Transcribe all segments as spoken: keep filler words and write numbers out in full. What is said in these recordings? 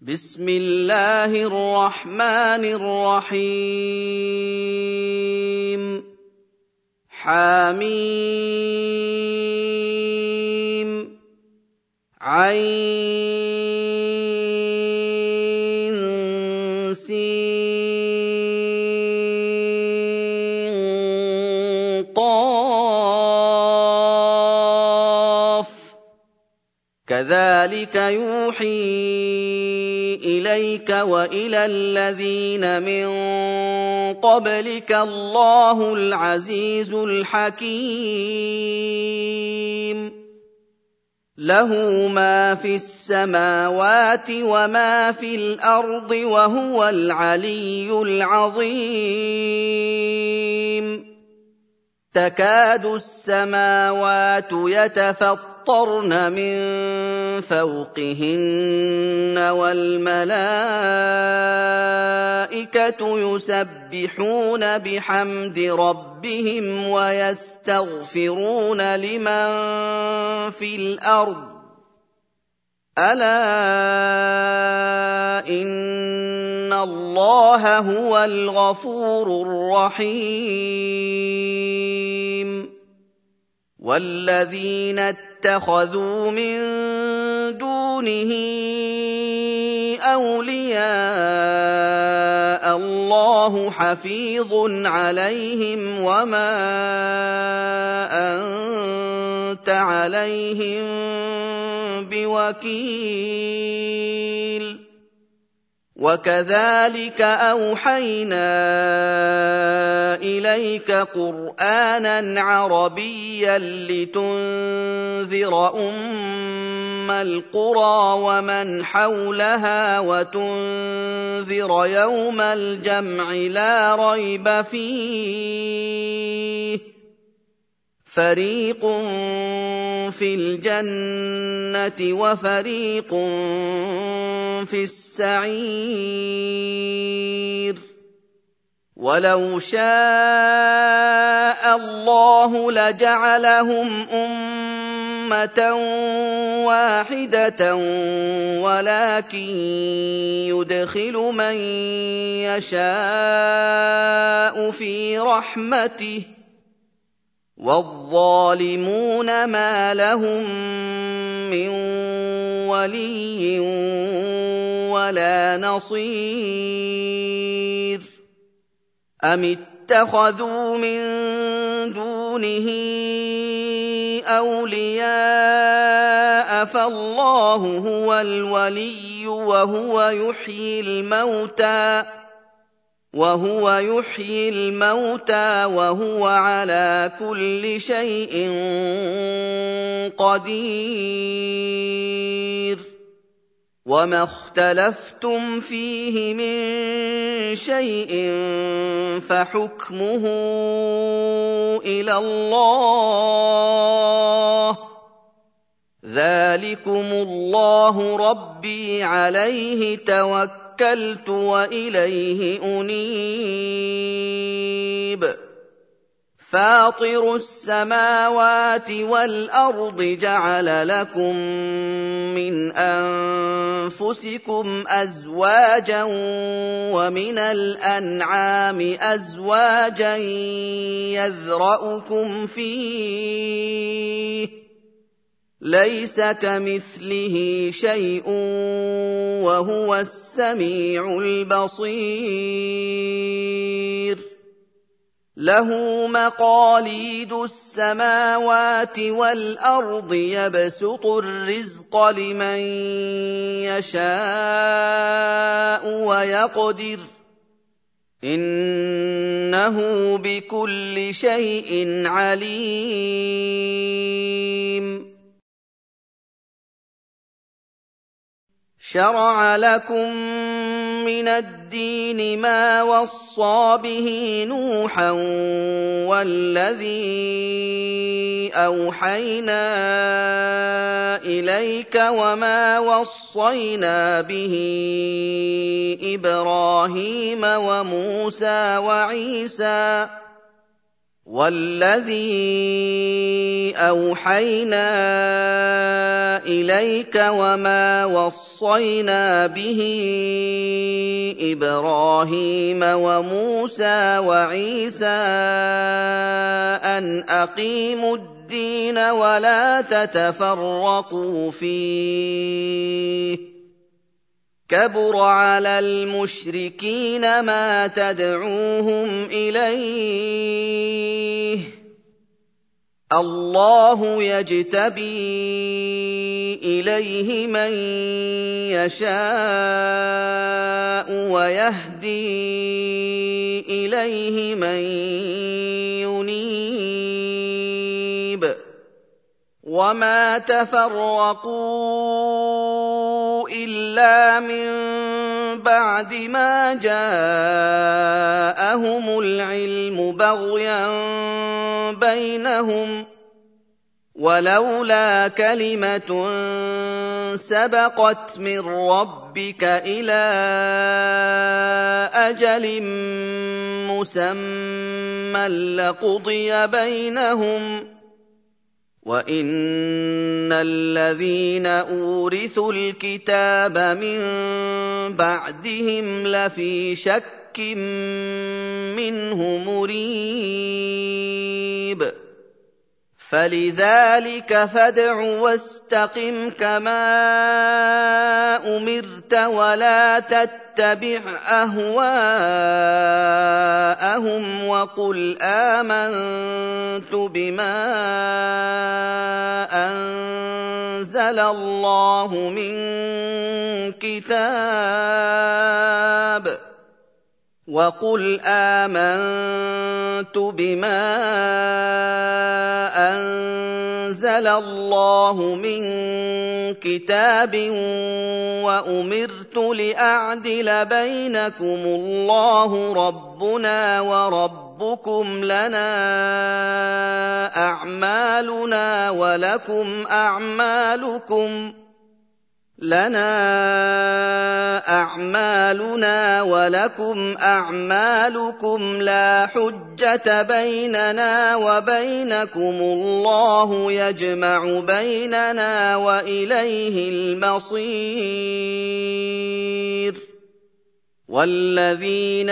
بسم الله الرحمن الرحيم حميم عين سين قاف كذلك يوحي إليك وإلى الذين من قبلك الله العزيز الحكيم له ما في السماوات وما في الأرض وهو العلي العظيم تكاد السماوات يتفطرن من فوقهن والملائكة يسبحون بحمد ربهم ويستغفرون لمن في الأرض ألا إن الله هو الغفور الرحيم والذين اتخذوا من دونه أولياء الله حفيظ عليهم وما أنت عليهم بوكيل وكذلك أوحينا إليك قرآناً عربياً لتنذر أم القرى ومن حولها وتنذر يوم الجمع لا ريب فيه فريق في الجنة وفريق في السعير ولو شاء الله لجعلهم أمة واحدة ولكن يدخل من يشاء في رحمته والظالمون ما لهم من ولي ولا نصير أم اتخذوا من دونه أولياء فالله هو الولي وهو يحيي الموتى وهو يحيي الموتى وهو على كل شيء قدير وما اختلفتم فيه من شيء فحكمه إلى الله ذلكم الله ربي عليه توكلت توكلت وإليه أنيب فاطر السماوات والأرض جعل لكم من أنفسكم أزواجا ومن الأنعام أزواجا يذرأكم فيه ليس كمثله شيء وهو السميع البصير له مقاليد السماوات والأرض يبسط الرزق لمن يشاء ويقدر إنه بكل شيء عليم شرع لكم من الدين ما وصى به نوحا والذي أوحينا إليك وما وصينا به إبراهيم وموسى وعيسى وَالَّذِي أَوْحَيْنَا إِلَيْكَ وَمَا وَصَّيْنَا بِهِ إِبْرَاهِيمَ وَمُوسَىٰ وَعِيسَىٰ أَنْ أَقِيمُوا الدِّينَ وَلَا تَتَفَرَّقُوا فِيهِ ۚ كَبُرَ عَلَى الْمُشْرِكِينَ مَا تَدْعُوهُمْ إِلَيْهِ ۚ اللَّهُ يَجْتَبِي إِلَيْهِ مَن يَشَاءُ وَيَهْدِي إِلَيْهِ مَن يُنِيبُ وَمَا تَفَرَّقُوا إِلَّا مِن بَعْدِ مَا جَاءَهُمُ الْعِلْمُ بَغْيًا بَيْنَهُمْ ۚ وَلَوْلَا كَلِمَةٌ سَبَقَتْ مِن رَّبِّكَ إِلَىٰ أَجَلٍ مُّسَمًّى لَّقُضِيَ بَيْنَهُمْ ۚ وَإِنَّ الَّذِينَ أُورِثُوا الْكِتَابَ مِن بَعْدِهِمْ لَفِي شَكٍّ مِّنْهُ مُرِيبٍ فَلِذَٰلِكَ فَادْعُ وَاسْتَقِمْ كَمَا أُمِرْتَ وَلَا تَتَّبِعْ أَهْوَاءَهُمْ وَقُلْ آمَنتُ بِمَا أَنزَلَ اللَّهُ مِن كِتَابٍ وَقُلْ آمَنتُ بِمَا أَنزَلَ اللَّهُ مِن كِتَابٍ وَأُمِرْتُ لِأَعْدِلَ بَيْنَكُمُ اللَّهُ رَبُّنَا وَرَبُّكُمْ لَنَا أَعْمَالُنَا وَلَكُمْ أَعْمَالُكُمْ لَنَا أَعْمَالُنَا وَلَكُمْ أَعْمَالُكُمْ لَا حُجَّةَ بَيْنَنَا وَبَيْنَكُمُ اللَّهُ يَجْمَعُ بَيْنَنَا وَإِلَيْهِ الْمَصِيرُ وَالَّذِينَ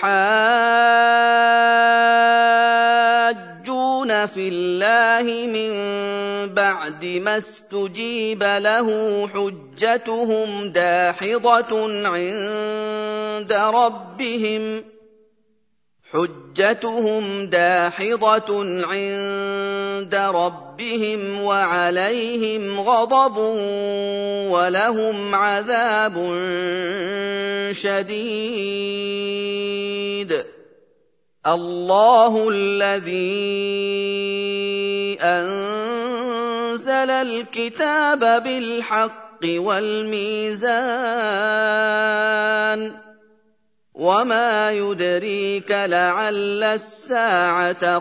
يُحَاجُّونَ فِي اللَّهِ مِن بَعْدِ مَا اسْتُجِيبَ لَهُ حُجَّتُهُمْ دَاحِضَةٌ عِندَ رَبِّهِمْ حُجَّتُهُمْ دَاحِضَةٌ عِندَ رَبِّهِمْ وَعَلَيْهِمْ غَضَبٌ وَلَهُمْ عَذَابٌ شَدِيدٌ اللَّهُ الَّذِي أَنزَلَ الْكِتَابَ بِالْحَقِّ وَالْمِيزَانَ وَمَا يُدْرِيكَ لَعَلَّ السَّاعَةَ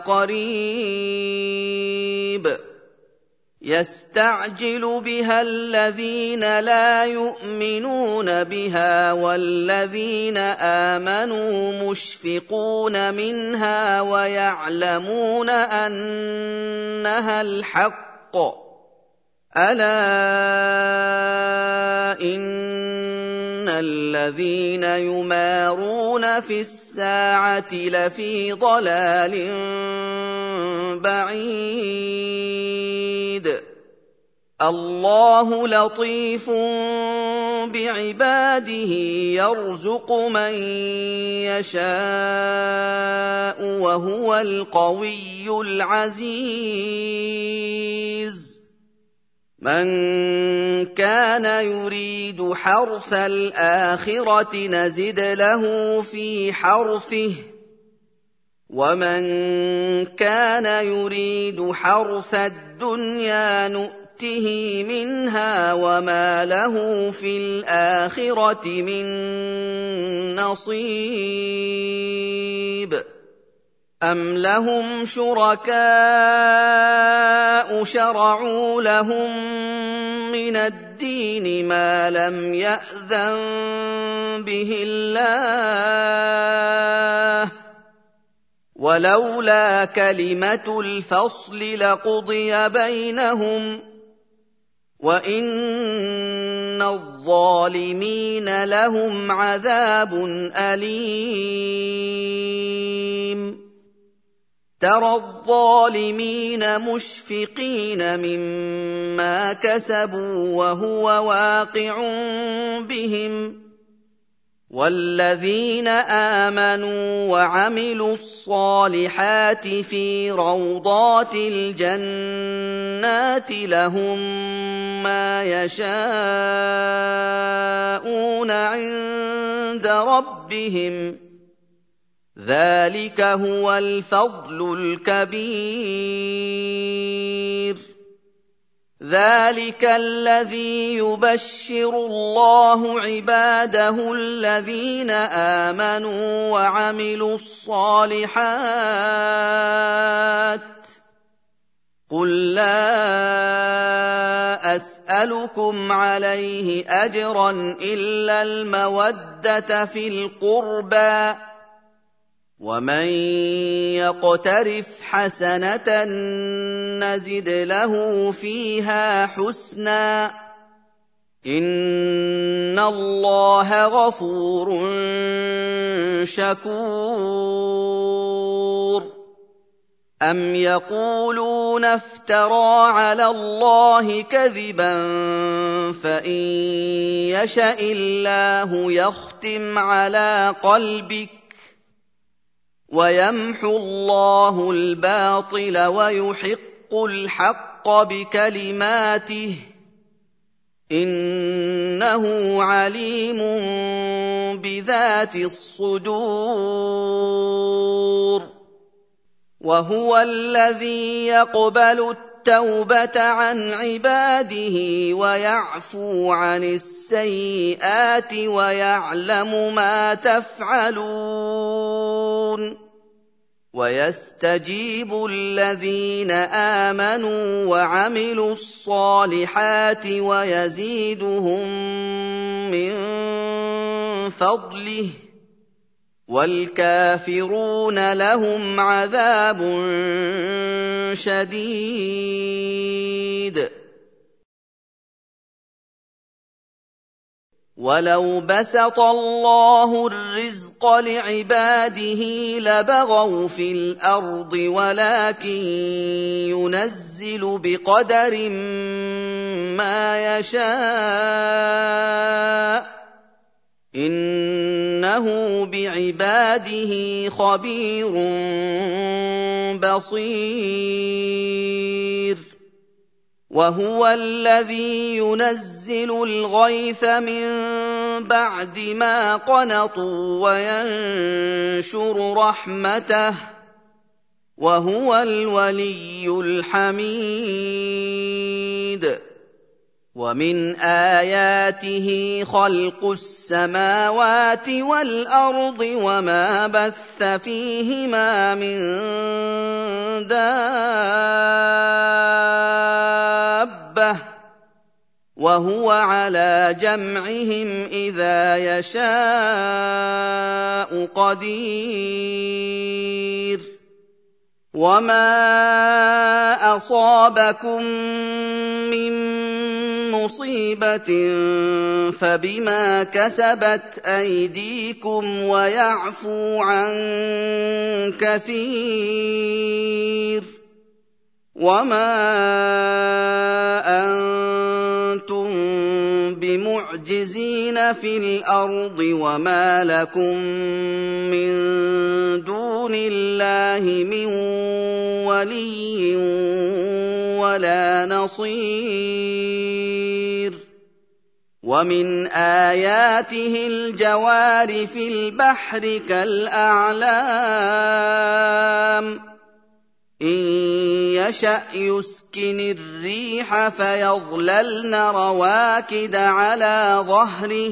قَرِيبٌ يَسْتَعْجِلُ بِهَا الَّذِينَ لَا يُؤْمِنُونَ بِهَا وَالَّذِينَ آمَنُوا مُشْفِقُونَ مِنْهَا وَيَعْلَمُونَ أَنَّهَا الْحَقُّ أَلَا إِنَّ الَّذِينَ يُمَارُونَ فِي السَّاعَةِ لَفِي ضَلَالٍ بَعِيدٍ اللَّهُ لَطِيفٌ بِعِبَادِهِ يَرْزُقُ مَن يَشَاءُ وَهُوَ الْقَوِيُّ الْعَزِيزُ مَن كَانَ يُرِيدُ حَرْثَ الْآخِرَةِ نَزِدْ لَهُ فِي حَرْثِهِ وَمَن كَانَ يُرِيدُ حَرْثَ الدُّنْيَا نُؤْتِهِ مِنْهَا وَمَا لَهُ فِي الْآخِرَةِ مِن نَّصِيبٍ أَمْ لَهُمْ شُرَكَاءُ شَرَعُوا لَهُم مِّنَ الدِّينِ مَا لَمْ يَأْذَن بِهِ اللَّهُ ولولا كلمة الفصل لقضي بينهم وإن الظالمين لهم عذاب أليم ترى الظالمين مشفقين مما كسبوا وهو واقع بهم والذين آمنوا وعملوا الصالحات في روضات الجنات لهم ما يشاءون عند ربهم ذلك هو الفضل الكبير ذلك الذي يبشر الله عباده الذين آمنوا وعملوا الصالحات قل لا أسألكم عليه أجرا إلا المودة في القربى ومن يقترف حسنة نزد له فيها حسنا إن الله غفور شكور أم يقولون افترى على الله كذبا فإن يشأ الله يختم على قلبك ويمحو الله الباطل ويحق الحق بكلماته إنه عليم بذات الصدور وهو الذي يقبل التوبة عن عباده ويعفو عن السيئات ويعلم ما تفعلون ويستجيب الذين آمنوا وعملوا الصالحات ويزيدهم من فضله والكافرون لهم عذاب شديد ولو بسط الله الرزق لعباده لبغوا في الأرض ولكن ينزل بقدر ما يشاء إنه بعباده خبير بصير وهو الذي ينزل الغيث من بعد ما قنطوا وينشر رحمته وهو الولي الحميد ومن آياته خلق السماوات والأرض وما بث فيهما من دابة وهو على جمعهم إذا يشاء قدير وما أصابكم من مصيبة فبما كسبت أيديكم ويعفو عن كثير وما أنتم بمعجزين في الأرض وما لكم من دون الله من ولي ولا نصير ومن آياته الجوار في البحر كالأعلام إن يشأ يسكن الريح فيظللن رواكد على ظهره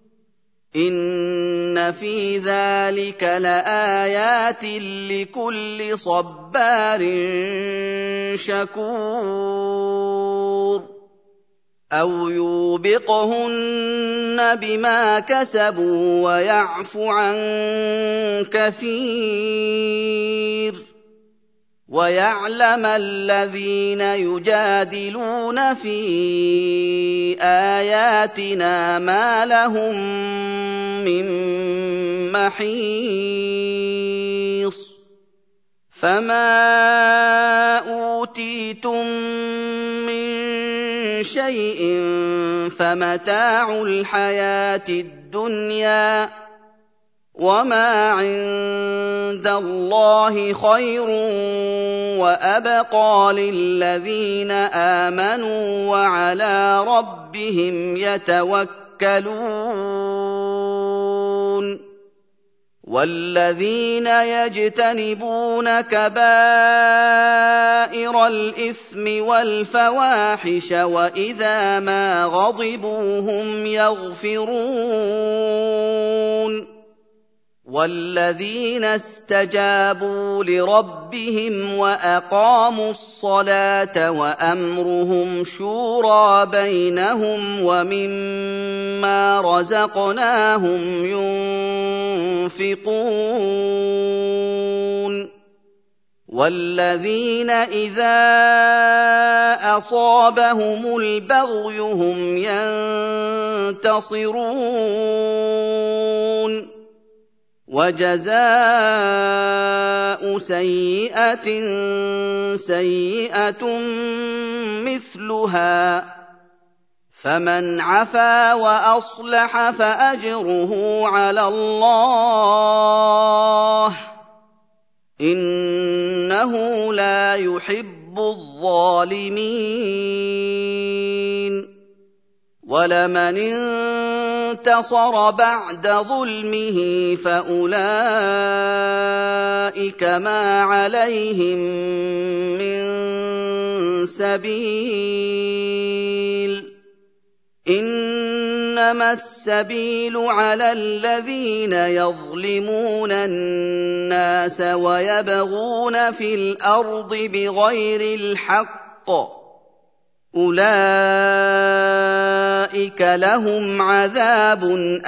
إن في ذلك لآيات لكل صبار شكور أَوْ يُوبِقْهُنَّ بِمَا كَسَبُوا وَيَعْفُ عَن كَثِيرٍ وَيَعْلَمَ الَّذِينَ يُجَادِلُونَ فِي آيَاتِنَا مَا لَهُم مِّن مَّحِيصٍ فَمَا أُوتِيتُم مِّن شَيْءٍ فَمَتَاعُ الْحَيَاةِ الدُّنْيَا ۖ وَمَا عِندَ اللَّهِ خَيْرٌ وَأَبْقَىٰ لِلَّذِينَ آمَنُوا وَعَلَىٰ رَبِّهِمْ يَتَوَكَّلُونَ وَالَّذِينَ يَجْتَنِبُونَ كَبَائِرَ الْإِثْمِ وَالْفَوَاحِشَ وَإِذَا مَا غَضِبُوا هُمْ يَغْفِرُونَ وَالَّذِينَ اسْتَجَابُوا لِرَبِّهِمْ وَأَقَامُوا الصَّلَاةَ وَأَمْرُهُمْ شُورَىٰ بَيْنَهُمْ وَمِمَّا رَزَقْنَاهُمْ يُنفِقُونَ وَالَّذِينَ إِذَا أَصَابَهُمُ الْبَغْيُ هُمْ يَنتَصِرُونَ وَجَزَاءُ سَيِّئَةٍ سَيِّئَةٌ مِّثْلُهَا ۖ فَمَنْ عَفَا وَأَصْلَحَ فَأَجْرُهُ عَلَى اللَّهِ ۚ إِنَّهُ لَا يُحِبُّ الظَّالِمِينَ وَلَمَنِ انتَصَرَ بَعْدَ ظُلْمِهِ فَأُولَٰئِكَ مَا عَلَيْهِم مِّن سَبِيلٍ ۖ إِنَّمَا السَّبِيلُ عَلَى الَّذِينَ يَظْلِمُونَ النَّاسَ وَيَبْغُونَ فِي الْأَرْضِ بِغَيْرِ الْحَقِّ ۚ أُولَٰئِكَ لَهُمْ عَذَابٌ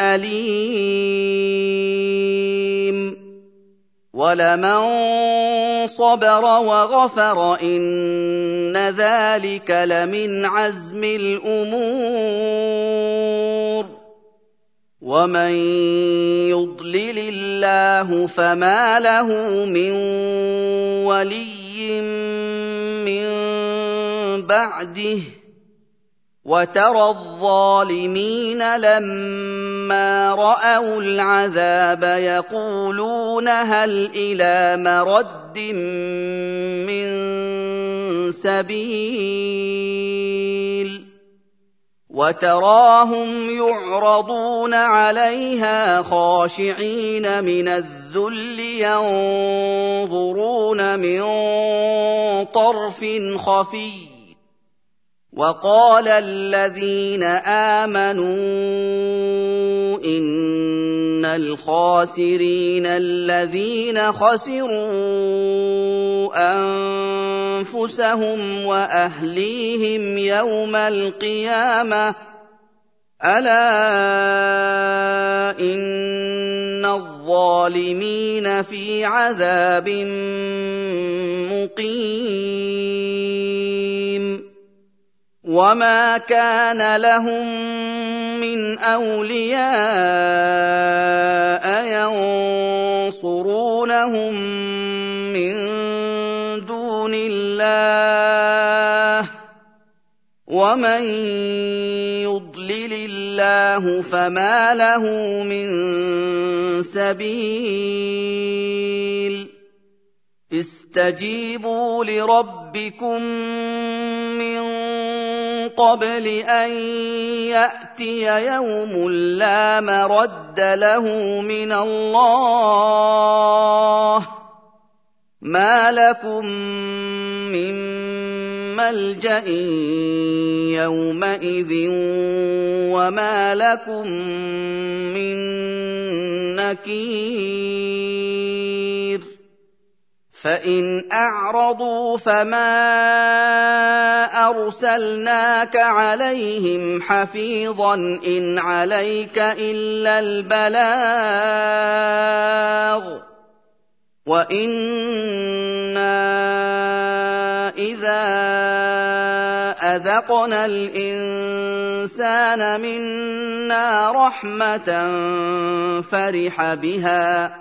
أَلِيمٌ وَلَمَن صَبَرَ وَغَفَرَ إِنَّ ذَٰلِكَ لَمِنْ عَزْمِ الْأُمُورِ وَمَن يُضْلِلِ اللَّهُ فَمَا لَهُ مِن وَلِيٍّ مِّن بَعْدِهِ ۗ وَتَرَى الظَّالِمِينَ لَمَّا رَأَوُا الْعَذَابَ يَقُولُونَ هَلْ إِلَىٰ مَرَدٍّ مِّن سَبِيلٍ وَتَرَاهُمْ يُعْرَضُونَ عَلَيْهَا خَاشِعِينَ مِنَ الذُّلِّ يَنظُرُونَ مِن طَرْفٍ خَفِيٍّ وَقَالَ الَّذِينَ آمَنُوا إِنَّ الْخَاسِرِينَ الَّذِينَ خَسِرُوا أَنفُسَهُمْ وَأَهْلِيهِمْ يَوْمَ الْقِيَامَةِ ۗ أَلَا إِنَّ الظَّالِمِينَ فِي عَذَابٍ مُّقِيمٍ وَمَا كَانَ لَهُم مِّنْ أَوْلِيَاءَ يَنصُرُونَهُم مِّن دُونِ اللَّهِ ۗ وَمَن يُضْلِلِ اللَّهُ فَمَا لَهُ مِن سَبِيلٍ اسْتَجِيبُوا لِرَبِّكُم مِّن قَبْلِ أَن يَأْتِيَ يَوْمٌ لَّا مَرَدَّ لَهُ مِنَ اللَّهِ ۚ مَا لَكُم مِّن مَّلْجَإٍ يَوْمَئِذٍ وَمَا لَكُم مِّن نَّكِيرٍ فإن أعرضوا فما أرسلناك عليهم حفيظا إن عليك إلا البلاغ وإنا إذا أذقنا الإنسان منا رحمة فرح بها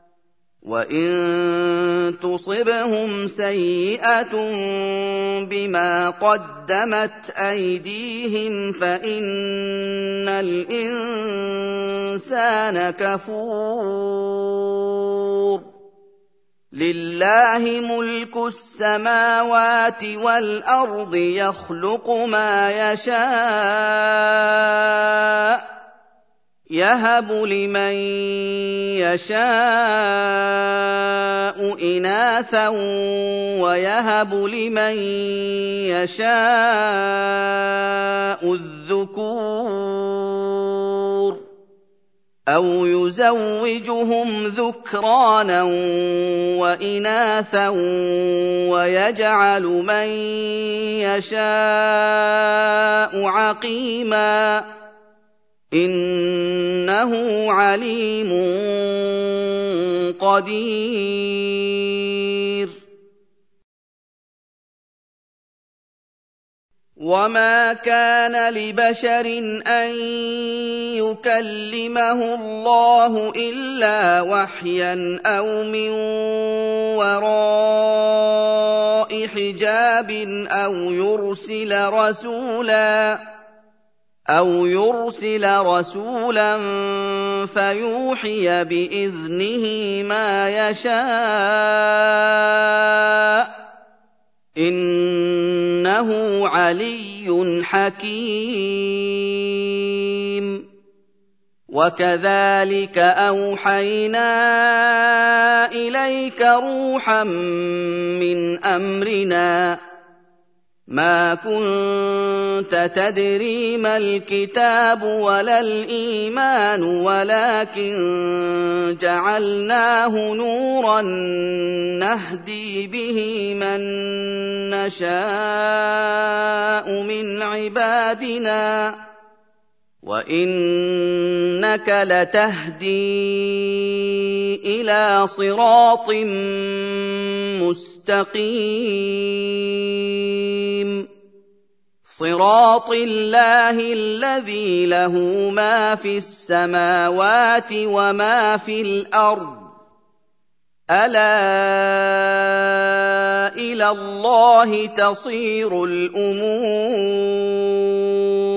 وإن تصبهم سيئة بما قدمت أيديهم فإن الإنسان كفور لله ملك السماوات والأرض يخلق ما يشاء يهب لمن يشاء إناثا ويهب لمن يشاء الذكور أو يزوجهم ذكرانا وإناثا ويجعل من يشاء عقيما إنه عليم قدير وما كان لبشر أن يكلمه الله إلا وحيا أو من وراء حجاب أو يرسل رسولا أو يرسل رسولا فيوحي بإذنه ما يشاء إنه علي حكيم وكذلك أوحينا إليك روحا من أمرنا ما كنت تدري ما الكتاب ولا الإيمان ولكن جعلناه نورا نهدي به من نشاء من عبادنا وإنك لتهدي إلى صراط مستقيم صراط الله الذي له ما في السماوات وما في الأرض ألا إلى الله تصير الأمور